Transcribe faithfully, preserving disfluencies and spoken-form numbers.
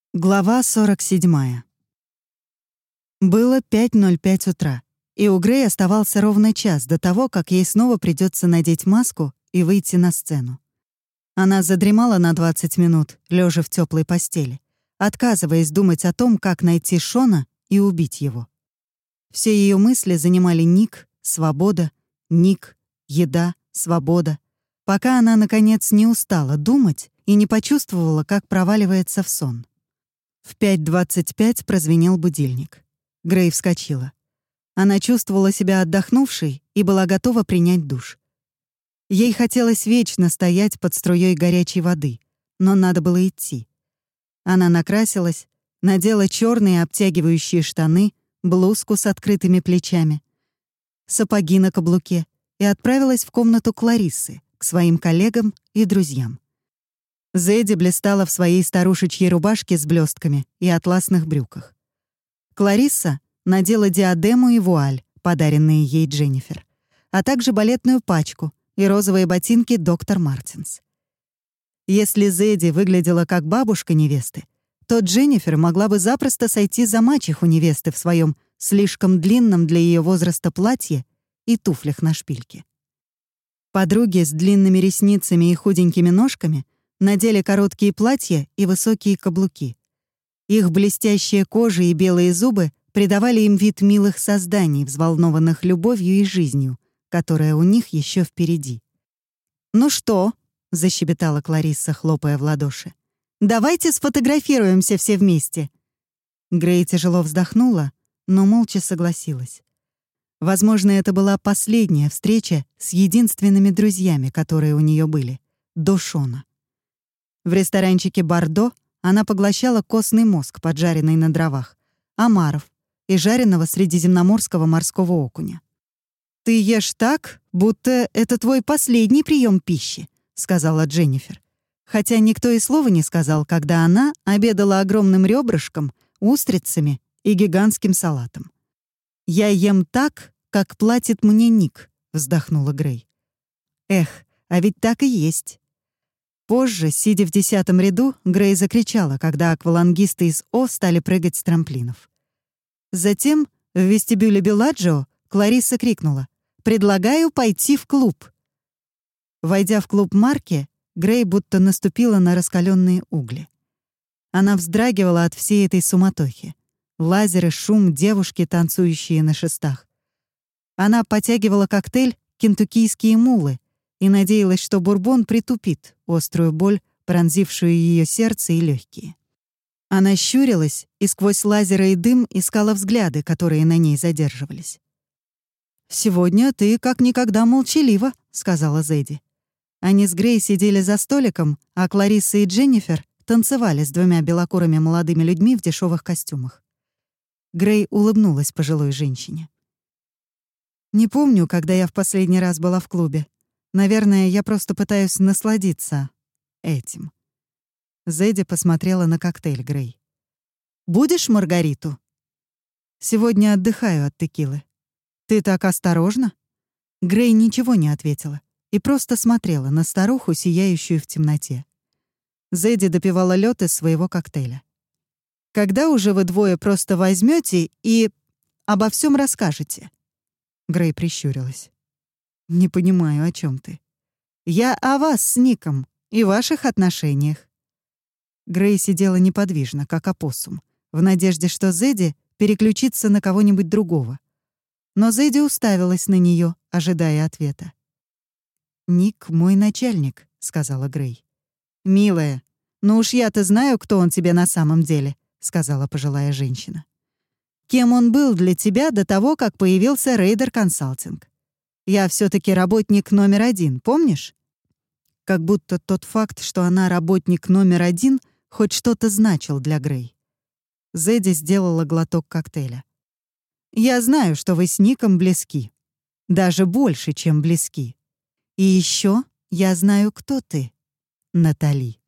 Глава сорок седьмая. Было пять ноль пять утра, и у Грей оставался ровно час до того, как ей снова придется надеть маску и выйти на сцену. Она задремала на двадцать минут, лежа в теплой постели, отказываясь думать о том, как найти Шона и убить его. Все ее мысли занимали Ник, свобода, Ник, еда, свобода, пока она, наконец, не устала думать и не почувствовала, как проваливается в сон. В пять двадцать пять прозвенел будильник. Грей вскочила. Она чувствовала себя отдохнувшей и была готова принять душ. Ей хотелось вечно стоять под струей горячей воды, но надо было идти. Она накрасилась, надела черные обтягивающие штаны, блузку с открытыми плечами, сапоги на каблуке и отправилась в комнату Клариссы, к своим коллегам и друзьям. Зэдди блистала в своей старушечьей рубашке с блестками и атласных брюках. Кларисса надела диадему и вуаль, подаренные ей Дженнифер, а также балетную пачку и розовые ботинки доктор Мартинс. Если Зэдди выглядела как бабушка невесты, то Дженнифер могла бы запросто сойти за мачеху невесты в своем слишком длинном для ее возраста платье и туфлях на шпильке. Подруги с длинными ресницами и худенькими ножками надели короткие платья и высокие каблуки. Их блестящая кожа и белые зубы придавали им вид милых созданий, взволнованных любовью и жизнью, которая у них еще впереди. «Ну что?» — защебетала Кларисса, хлопая в ладоши. «Давайте сфотографируемся все вместе!» Грей тяжело вздохнула, но молча согласилась. Возможно, это была последняя встреча с единственными друзьями, которые у нее были, до Шона. В ресторанчике «Бордо» она поглощала костный мозг, поджаренный на дровах, омаров и жареного средиземноморского морского окуня. «Ты ешь так, будто это твой последний прием пищи», — сказала Дженнифер. Хотя никто и слова не сказал, когда она обедала огромным ребрышком, устрицами и гигантским салатом. «Я ем так, как платит мне Ник», — вздохнула Грей. «Эх, а ведь так и есть». Позже, сидя в десятом ряду, Грей закричала, когда аквалангисты из О стали прыгать с трамплинов. Затем в вестибюле Белладжио Кларисса крикнула: «Предлагаю пойти в клуб». Войдя в клуб Марки, Грей будто наступила на раскаленные угли. Она вздрагивала от всей этой суматохи. Лазеры, шум, девушки, танцующие на шестах. Она потягивала коктейль «Кентуккийские мулы» и надеялась, что бурбон притупит острую боль, пронзившую ее сердце и легкие. Она щурилась и сквозь лазеры и дым искала взгляды, которые на ней задерживались. «Сегодня ты как никогда молчалива», — сказала Зэдди. Они с Грей сидели за столиком, а Кларисса и Дженнифер танцевали с двумя белокурыми молодыми людьми в дешевых костюмах. Грей улыбнулась пожилой женщине. «Не помню, когда я в последний раз была в клубе. Наверное, я просто пытаюсь насладиться этим». Зэдди посмотрела на коктейль Грей. «Будешь маргариту?» «Сегодня отдыхаю от текилы». «Ты так осторожна?» Грей ничего не ответила и просто смотрела на старуху, сияющую в темноте. Зэдди допивала лёд из своего коктейля. «Когда уже вы двое просто возьмёте и обо всём расскажете?» Грей прищурилась. «Не понимаю, о чём ты?» «Я о вас с Ником и ваших отношениях». Грей сидела неподвижно, как опоссум, в надежде, что Зэдди переключится на кого-нибудь другого. Но Зэдди уставилась на неё, ожидая ответа. «Ник — мой начальник», — сказала Грей. «Милая, ну уж я-то знаю, кто он тебе на самом деле», — сказала пожилая женщина. «Кем он был для тебя до того, как появился Рейдер Консалтинг? Я все-таки работник номер один, помнишь?» Как будто тот факт, что она работник номер один, хоть что-то значил для Грей. Зэдди сделала глоток коктейля. «Я знаю, что вы с Ником близки. Даже больше, чем близки. И еще я знаю, кто ты, Натали».